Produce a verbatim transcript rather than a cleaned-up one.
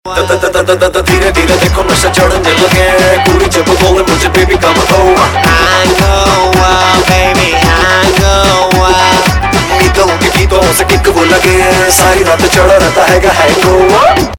धीरे धीरे देखो नशा चढ़ने लगे, पूरी जब बोले मुझे बेबी कम हो, I go out baby I go out, गीतों के गीतों से किक वो लगे, सारी रात चढ़ा रहता है हैंगओवर।